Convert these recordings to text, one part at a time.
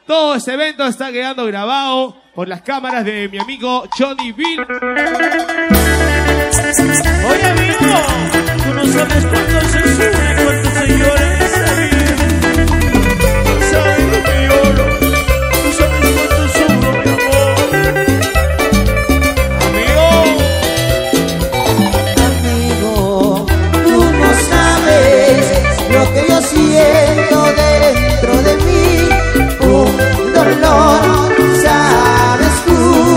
Todo ese evento está quedando grabado por las cámaras de mi amigo Johnny Bill. Oye, amigo, tú no sabes cuánto se sufre, cuánto se llora en esta vida. No sabes lo que lloro, no sabes cuánto sufro, mi amor. Amigo, tú no sabes lo que yo siento dentro de mí. Un dolor, sabes tú.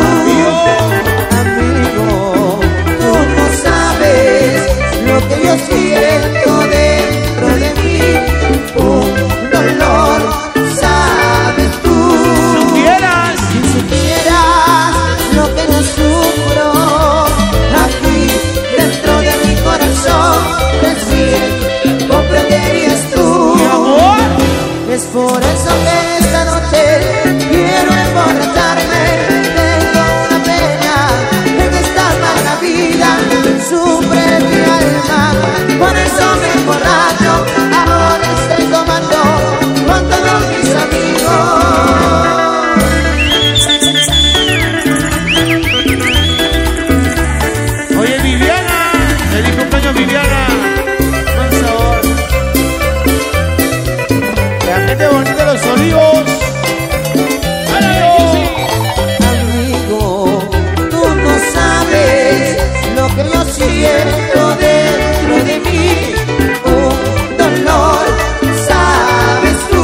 Amigo, tú no sabes lo que yo siento dentro de mí. Un dolor, sabes tú. Si supieras lo que yo sufro aquí dentro de mi corazón, recién comprenderías tú. Es por eso que esta noche quiero emborracharme. Tengo una pena en esta mala vida, sufre mi alma, por eso me emborracho. Ahora estoy tomando con todos mis amigos. Oye, Viviana, feliz cumpleaños, Viviana. Buen sabor. La gente bonita de Los Olivos. Amigo, tú no sabes lo que yo siento dentro de mí. Un dolor, sabes tú.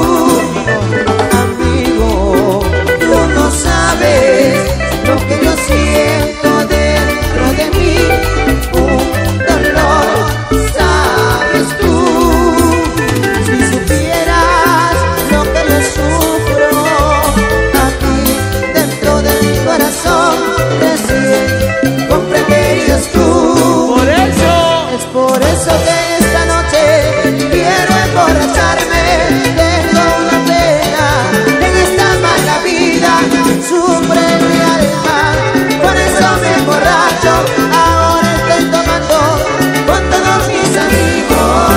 Amigo, tú no sabes lo que yo siento dentro de mí. Un dolor, sabes tú. Si supieras lo que yo sufro aquí dentro de mi corazón, recién comprenderías tú. Es por eso que esta noche quiero emborracharme. Tengo una pena en esta mala vida, sufre mi alma, por eso me emborracho. Ahora estoy tomando con todos mis amigos.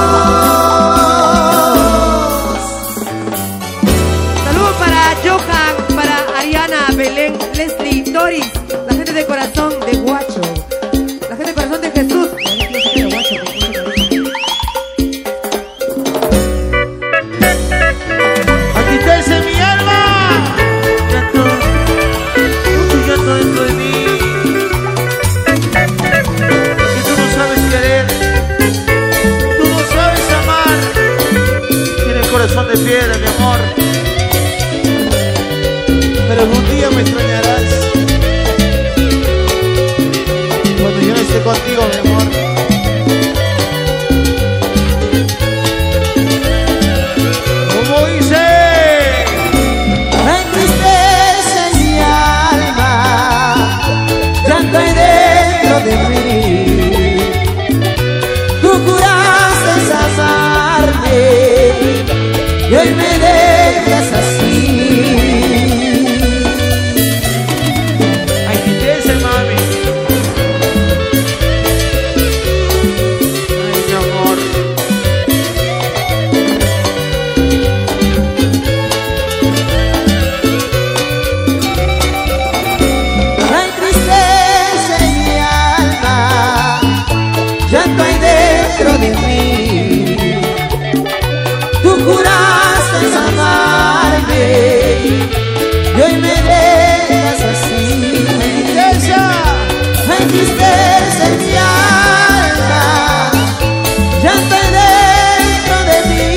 Saludos para Johan, para Ariana, Belén, Leslie, Doris, la gente de corazón de Guacho, la gente de corazón de Jesús. Agítese mi alma. Llanto, mucho llanto dentro de mí. Que tú no sabes querer, tú no sabes amar. Tienes corazón de piedra, mi amor. Pero algún día me extrañarás. Cuando yo no esté contigo, mi amor. ¿Cómo dice? Me entristece mi alma, llanto hay dentro de mí. Tú juraste amarme y hoy me dejas así. Agítese, mami. Ay, mi amor. Me entristece mi alma, llanto hay dentro de mí. Tú juraste amarme y hoy me dejas así. Me entristece mi alma, llanto hay dentro de mí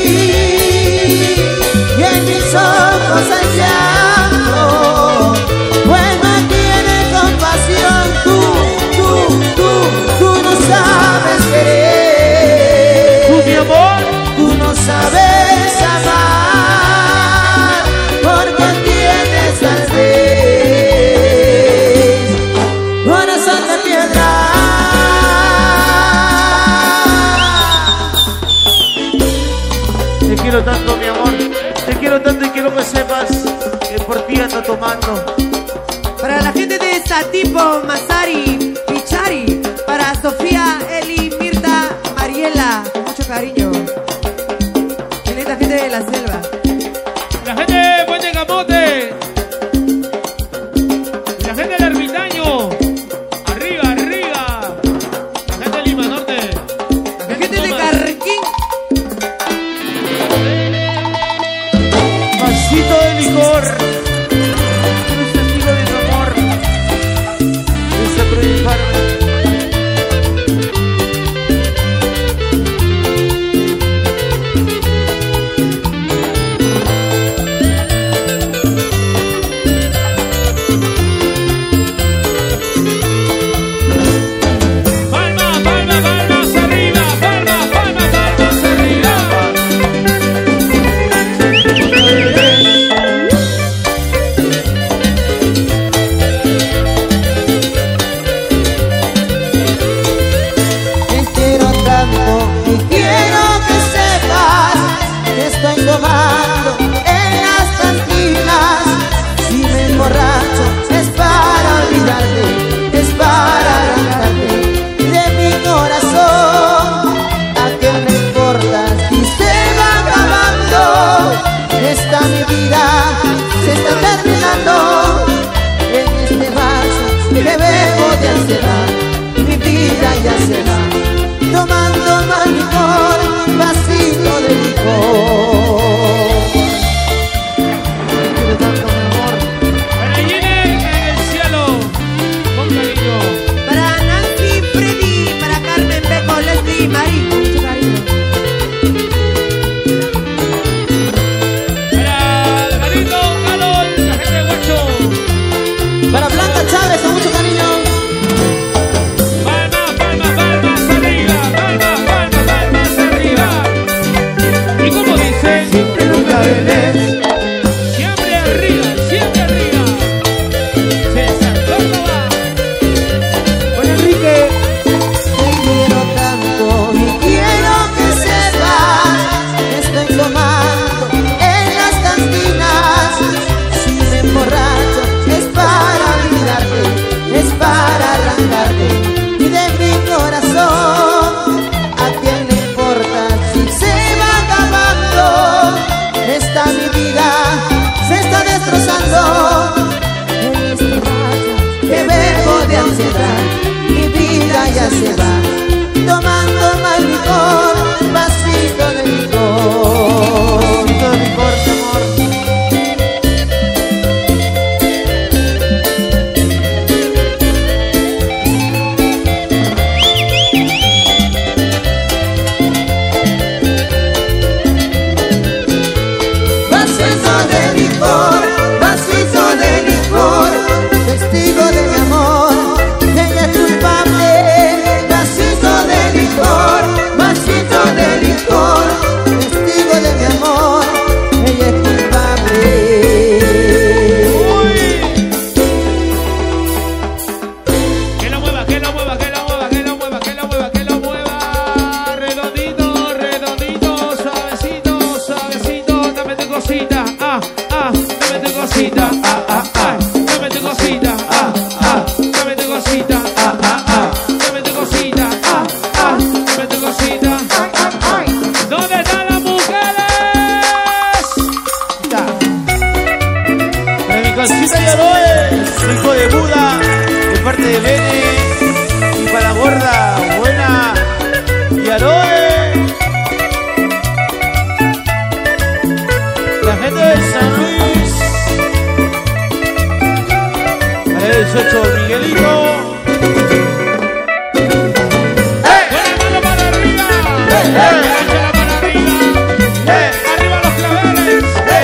y en mis ojos hay llanto. Bueno, tiene compasión, tú no sabes querer. ¿Tú, mi amor? Tú no sabes amar, porque tienes tal vez corazón de piedra. Te quiero tanto, mi amor. Te quiero tanto y quiero que sepas que por ti ando tomando. Para la gente de Satipo, Masari, Pichari, para Sofía, Eli, Mirta, Mariela, con mucho cariño. Y linda gente de la selva. La gente vasito de licor. Eres testigo de mi amor. Esa prohibifarme. Mi vida ya se va, tomando más licor, un vasito de licor. Quiero tanto mi amor. Para Gine en el cielo, con cariño. Para Nancy, Freddy, para Carmen, Beco, Leslie, Mari, con mucho cariño. Para Garito, Carol, la gente de Guacho. Para Blanca Chávez, con mucho cariño. Siempre arriba, siempre arriba. César Córdoba. Con Enrique. Te quiero tanto y quiero que sepas que estoy tomando en las cantinas. Si me emborracho es para olvidarte, es para arrancarte y de mi corazón. ¿A quién le importa si se va acabando? Esta mi vida se está destrozando. En este vaso que bebo de ansiedad, mi vida ya se va, tomando más licor, vasito de licor. Vasito de licor, mi amor. Vasito de licor, testigo de mi amor, ella es culpable. Vasito de licor, testigo de mi amor, ella es culpable. Que lo mueva, que lo mueva, que lo mueva, que lo mueva, que lo mueva, que lo mueva. Redondito, redondito, suavecito, suavecito, dame tu cosita, dame tu cosita, dame tu cosita, dame tu cosita, dame tu cosita, dame tu cosita. ¿Dónde están las mujeres? Para mi cosita y Aroe, hijo de Buda, de parte de Bene. Y para la gorda, buena y Aroe. La gente de San Luis. Para el 18, Miguelito. Buena mano para arriba, derecha la mano arriba, arriba los claveles.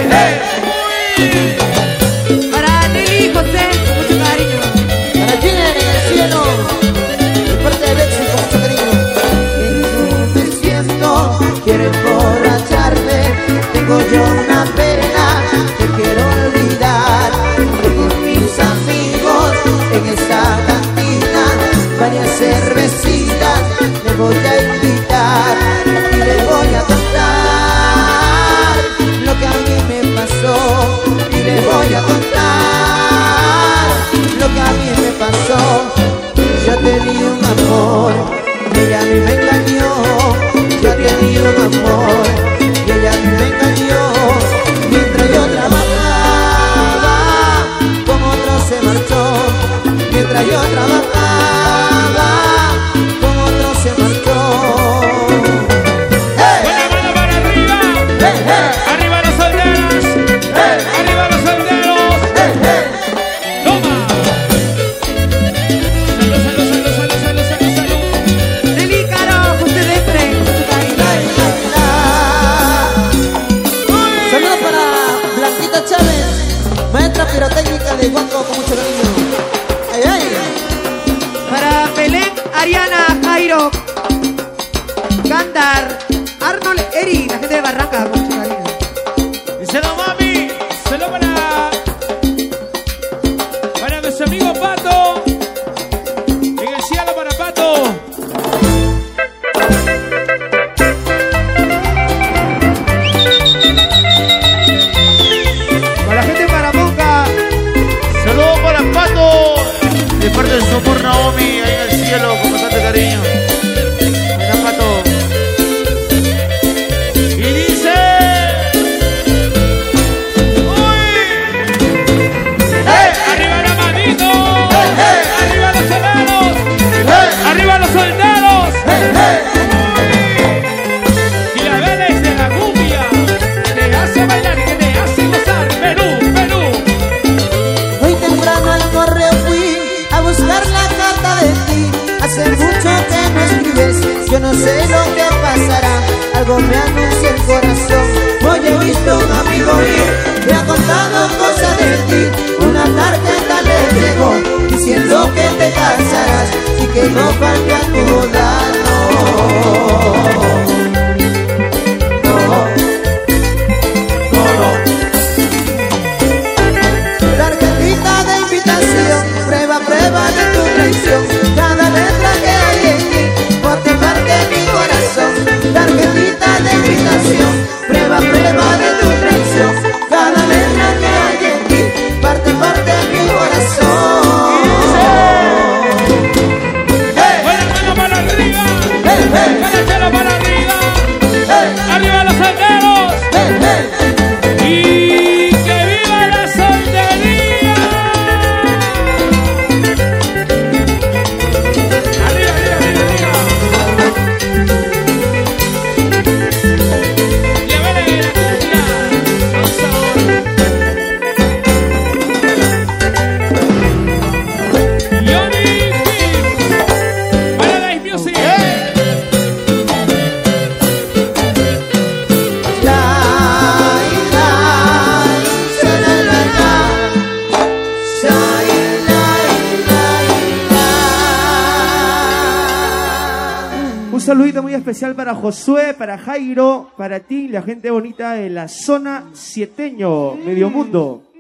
Para Nelly, José, con mucho cariño. Para Gine en el cielo, de parte de Betsy, con mucho cariño. Me siento, quiero emborracharme, tengo yo una pena que quiero olvidar. Con mis amigos en esa cantina, varias cervecitas me voy a invitar y les voy a contar lo que a mí me pasó. Y les voy a contar lo que a mí me pasó. Yo tenía un amor, ella a mí me engañó. Yo tenía un amor y ella a mí me engañó. Mientras yo trabajaba, con otro se marchó. Mientras yo trabajaba, con otro se marchó. Buena mano para arriba, arriba las solteras. algo me anuncia el corazón. Hoy he visto un amigo ir, me ha contado cosas de ti. Una tarjeta le llegó diciendo que te casarás y que no falte a tu lado. Tarjetita de invitación, prueba, prueba de tu traición. Cada letra que hay en ti, por ti parte mi corazón. Tarjetita de invitación, prueba, prueba de tu traición. Cada letra que hay en ti, parte mi corazón. Buena mano para arriba. Buena para arriba. Arriba los solteros. Y que viva la soltería. Arriba, arriba, arriba, arriba. Llévele la cumbia con sabor. Johnny Kings. Paradise Music. Un saludito muy especial para Josué, para Jairo, para ti, la gente bonita de la zona sieteño, Medio Mundo.